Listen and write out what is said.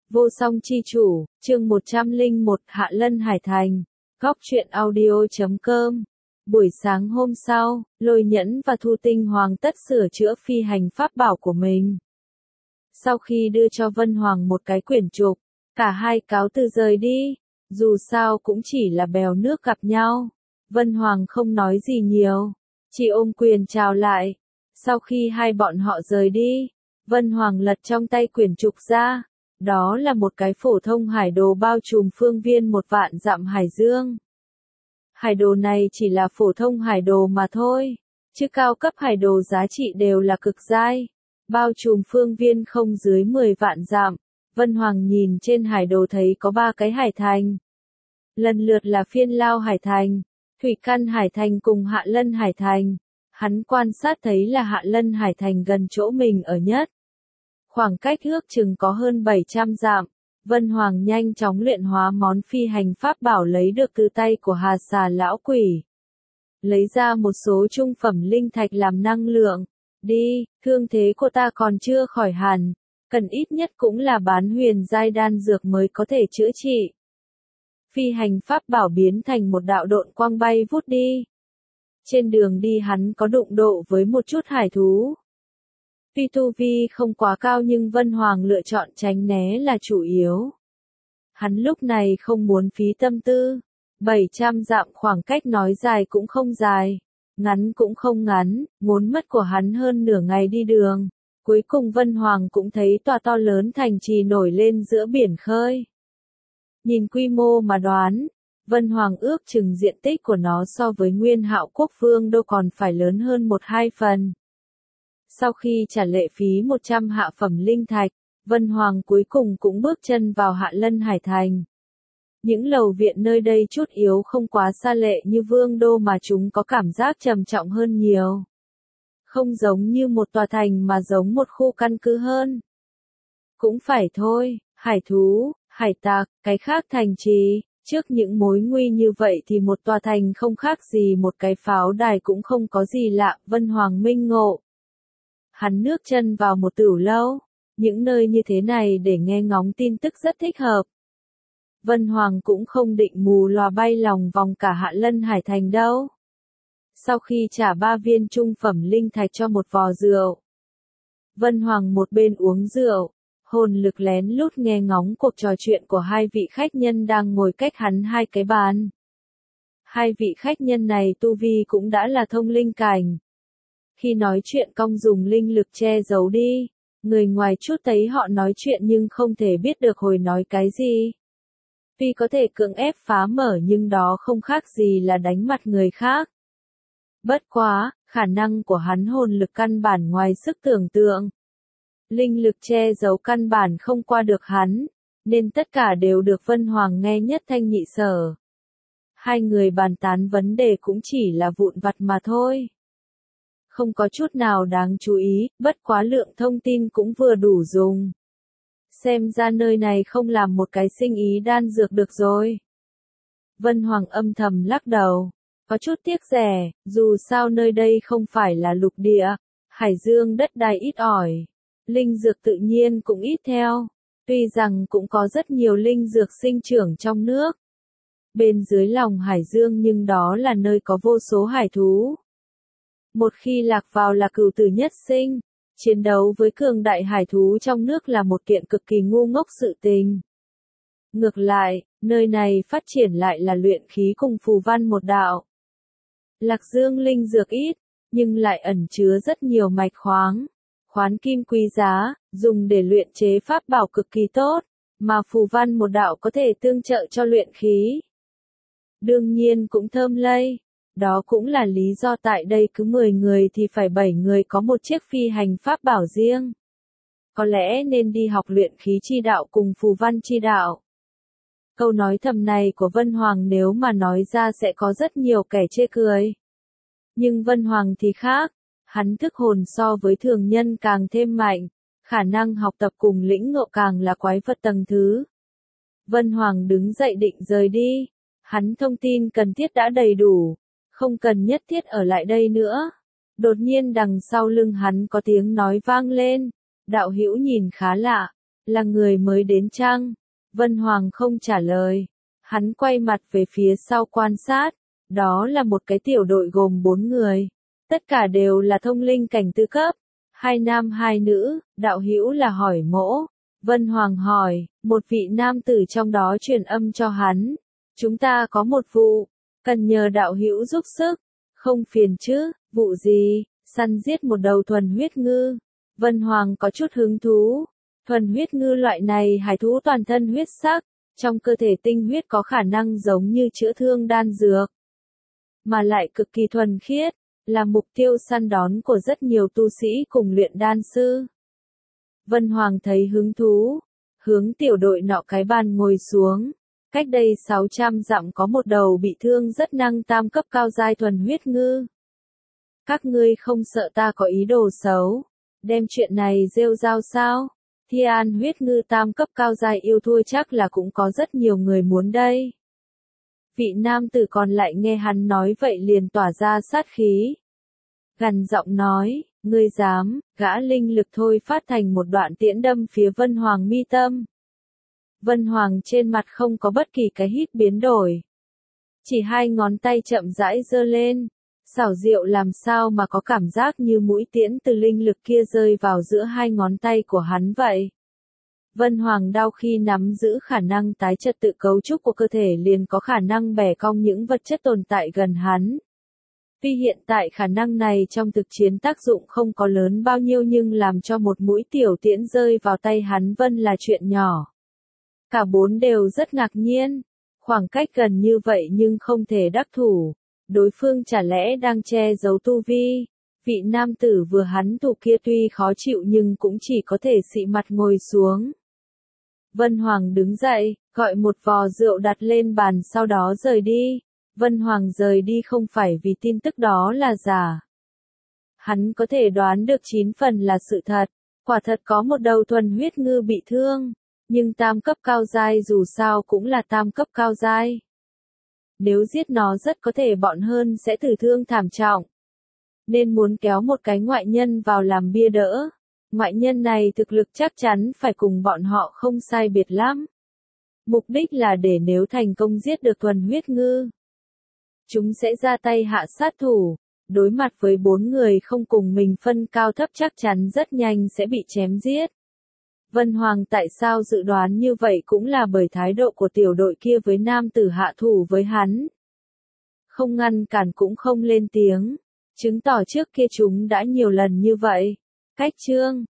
Vô song chi chủ, chương 101 Hạ Lân Hải Thành. Góc truyện audio.com. Buổi sáng hôm sau, Lôi Nhẫn và Thu Tinh Hoàng tất sửa chữa phi hành pháp bảo của mình. Sau khi đưa cho Vân Hoàng một cái quyển trục, cả hai cáo từ rời đi. Dù sao cũng chỉ là bèo nước gặp nhau. Vân Hoàng không nói gì nhiều, chỉ ôm quyền chào lại. Sau khi hai bọn họ rời đi, Vân Hoàng lật trong tay quyển trục ra. Đó là một cái phổ thông hải đồ bao trùm phương viên 1.000 dặm hải dương. Hải đồ này chỉ là phổ thông hải đồ mà thôi, chứ cao cấp hải đồ giá trị đều là cực giai, bao trùm phương viên không dưới 10 vạn dặm. Vân Hoàng nhìn trên hải đồ thấy có 3 cái hải thành. Lần lượt là Phiên Lao Hải Thành, Thủy Căn Hải Thành cùng Hạ Lân Hải Thành. Hắn quan sát thấy là Hạ Lân Hải Thành gần chỗ mình ở nhất. Khoảng cách ước chừng có hơn 700 dặm. Vân Hoàng nhanh chóng luyện hóa món phi hành pháp bảo lấy được từ tay của Hà Xà lão quỷ. Lấy ra một số trung phẩm linh thạch làm năng lượng. Đi, thương thế của ta còn chưa khỏi hẳn, cần ít nhất cũng là bán huyền giai đan dược mới có thể chữa trị. Phi hành pháp bảo biến thành một đạo độn quang bay vút đi. Trên đường đi hắn có đụng độ với một chút hải thú. Tuy tu vi không quá cao nhưng Vân Hoàng lựa chọn tránh né là chủ yếu. Hắn lúc này không muốn phí tâm tư. 700 dặm khoảng cách nói dài cũng không dài, ngắn cũng không ngắn, ngốn mất của hắn hơn nửa ngày đi đường. Cuối cùng Vân Hoàng cũng thấy tòa to lớn thành trì nổi lên giữa biển khơi. Nhìn quy mô mà đoán, Vân Hoàng ước chừng diện tích của nó so với Nguyên Hạo Quốc Vương đâu còn phải lớn hơn 1-2 phần. Sau khi trả lệ phí 100 hạ phẩm linh thạch, Vân Hoàng cuối cùng cũng bước chân vào Hạ Lân Hải Thành. Những lầu viện nơi đây chút yếu không quá xa lệ như Vương Đô mà chúng có cảm giác trầm trọng hơn nhiều. Không giống như một tòa thành mà giống một khu căn cứ hơn. Cũng phải thôi, hải thú, hải tặc, cái khác thành trì, trước những mối nguy như vậy thì một tòa thành không khác gì một cái pháo đài cũng không có gì lạ, Vân Hoàng minh ngộ. Hắn nước chân vào một tửu lâu, những nơi như thế này để nghe ngóng tin tức rất thích hợp. Vân Hoàng cũng không định mù lòa bay lòng vòng cả Hạ Lân Hải Thành đâu. Sau khi trả 3 viên trung phẩm linh thạch cho một vò rượu, Vân Hoàng một bên uống rượu, hồn lực lén lút nghe ngóng cuộc trò chuyện của hai vị khách nhân đang ngồi cách hắn 2 cái bàn. Hai vị khách nhân này tu vi cũng đã là thông linh cảnh. Khi nói chuyện cong dùng linh lực che giấu đi, người ngoài chút thấy họ nói chuyện nhưng không thể biết được hồi nói cái gì. Tuy có thể cưỡng ép phá mở nhưng đó không khác gì là đánh mặt người khác. Bất quá, khả năng của hắn hồn lực căn bản ngoài sức tưởng tượng. Linh lực che giấu căn bản không qua được hắn, nên tất cả đều được Vân Hoàng nghe nhất thanh nhị sở. Hai người bàn tán vấn đề cũng chỉ là vụn vặt mà thôi. Không có chút nào đáng chú ý, bất quá lượng thông tin cũng vừa đủ dùng. Xem ra nơi này không làm một cái sinh ý đan dược được rồi. Vân Hoàng âm thầm lắc đầu, có chút tiếc rẻ, dù sao nơi đây không phải là lục địa, hải dương đất đai ít ỏi, linh dược tự nhiên cũng ít theo, tuy rằng cũng có rất nhiều linh dược sinh trưởng trong nước. Bên dưới lòng hải dương nhưng đó là nơi có vô số hải thú. Một khi lạc vào là cửu tử nhất sinh, chiến đấu với cường đại hải thú trong nước là một kiện cực kỳ ngu ngốc sự tình. Ngược lại, nơi này phát triển lại là luyện khí cùng phù văn một đạo. Lạc dương linh dược ít, nhưng lại ẩn chứa rất nhiều mạch khoáng, khoáng kim quý giá, dùng để luyện chế pháp bảo cực kỳ tốt, mà phù văn một đạo có thể tương trợ cho luyện khí. Đương nhiên cũng thơm lây. Đó cũng là lý do tại đây cứ 10 người thì phải 7 người có một chiếc phi hành pháp bảo riêng. Có lẽ nên đi học luyện khí chi đạo cùng phù văn chi đạo. Câu nói thầm này của Vân Hoàng nếu mà nói ra sẽ có rất nhiều kẻ chê cười. Nhưng Vân Hoàng thì khác, hắn thức hồn so với thường nhân càng thêm mạnh, khả năng học tập cùng lĩnh ngộ càng là quái vật tầng thứ. Vân Hoàng đứng dậy định rời đi, hắn thông tin cần thiết đã đầy đủ. Không cần nhất thiết ở lại đây nữa. Đột nhiên đằng sau lưng hắn có tiếng nói vang lên. Đạo hữu nhìn khá lạ. là người mới đến chăng? Vân Hoàng không trả lời. Hắn quay mặt về phía sau quan sát. Đó là một cái tiểu đội gồm 4 người. Tất cả đều là thông linh cảnh tứ cấp. 2 nam 2 nữ, đạo hữu là hỏi mỗ. Vân Hoàng hỏi, một vị nam tử trong đó truyền âm cho hắn. Chúng ta có một vụ, cần nhờ đạo hữu giúp sức. Không phiền chứ, vụ gì? Săn giết một đầu thuần huyết ngư. Vân Hoàng có chút hứng thú. Thuần huyết ngư loại này hải thú toàn thân huyết sắc, trong cơ thể tinh huyết có khả năng giống như chữa thương đan dược, mà lại cực kỳ thuần khiết, là mục tiêu săn đón của rất nhiều tu sĩ cùng luyện đan sư. Vân Hoàng thấy hứng thú, hướng tiểu đội nọ cái bàn ngồi xuống. Cách đây 600 dặm có một đầu bị thương rất năng tam cấp cao giai thuần huyết ngư. Các ngươi không sợ ta có ý đồ xấu, đem chuyện này rêu rao sao? Thiên huyết ngư tam cấp cao giai yêu thua chắc là cũng có rất nhiều người muốn đây. Vị nam tử còn lại nghe hắn nói vậy liền tỏa ra sát khí. Gằn giọng nói, ngươi dám, gã linh lực thôi phát thành một đoạn tiễn đâm phía Vân Hoàng mi tâm. Vân Hoàng trên mặt không có bất kỳ cái hít biến đổi. Chỉ 2 ngón tay chậm rãi giơ lên. Xảo diệu làm sao mà có cảm giác như mũi tiễn từ linh lực kia rơi vào giữa 2 ngón tay của hắn vậy. Vân Hoàng đau khi nắm giữ khả năng tái trật tự cấu trúc của cơ thể liền có khả năng bẻ cong những vật chất tồn tại gần hắn. Tuy hiện tại khả năng này trong thực chiến tác dụng không có lớn bao nhiêu nhưng làm cho một mũi tiểu tiễn rơi vào tay hắn Vân là chuyện nhỏ. Cả 4 đều rất ngạc nhiên. Khoảng cách gần như vậy nhưng không thể đắc thủ. Đối phương chả lẽ đang che giấu tu vi. Vị nam tử vừa hắn thủ kia tuy khó chịu nhưng cũng chỉ có thể xị mặt ngồi xuống. Vân Hoàng đứng dậy, gọi một vò rượu đặt lên bàn sau đó rời đi. Vân Hoàng rời đi không phải vì tin tức đó là giả. Hắn có thể đoán được 9 phần là sự thật. Quả thật có một đầu thuần huyết ngư bị thương. Nhưng tam cấp cao giai dù sao cũng là tam cấp cao giai. Nếu giết nó rất có thể bọn hơn sẽ tử thương thảm trọng. Nên muốn kéo một cái ngoại nhân vào làm bia đỡ. Ngoại nhân này thực lực chắc chắn phải cùng bọn họ không sai biệt lắm. Mục đích là để nếu thành công giết được thuần huyết ngư, chúng sẽ ra tay hạ sát thủ. Đối mặt với 4 người không cùng mình phân cao thấp chắc chắn rất nhanh sẽ bị chém giết. Vân Hoàng tại sao dự đoán như vậy cũng là bởi thái độ của tiểu đội kia với nam tử hạ thủ với hắn. Không ngăn cản cũng không lên tiếng, chứng tỏ trước kia chúng đã nhiều lần như vậy. Cách chương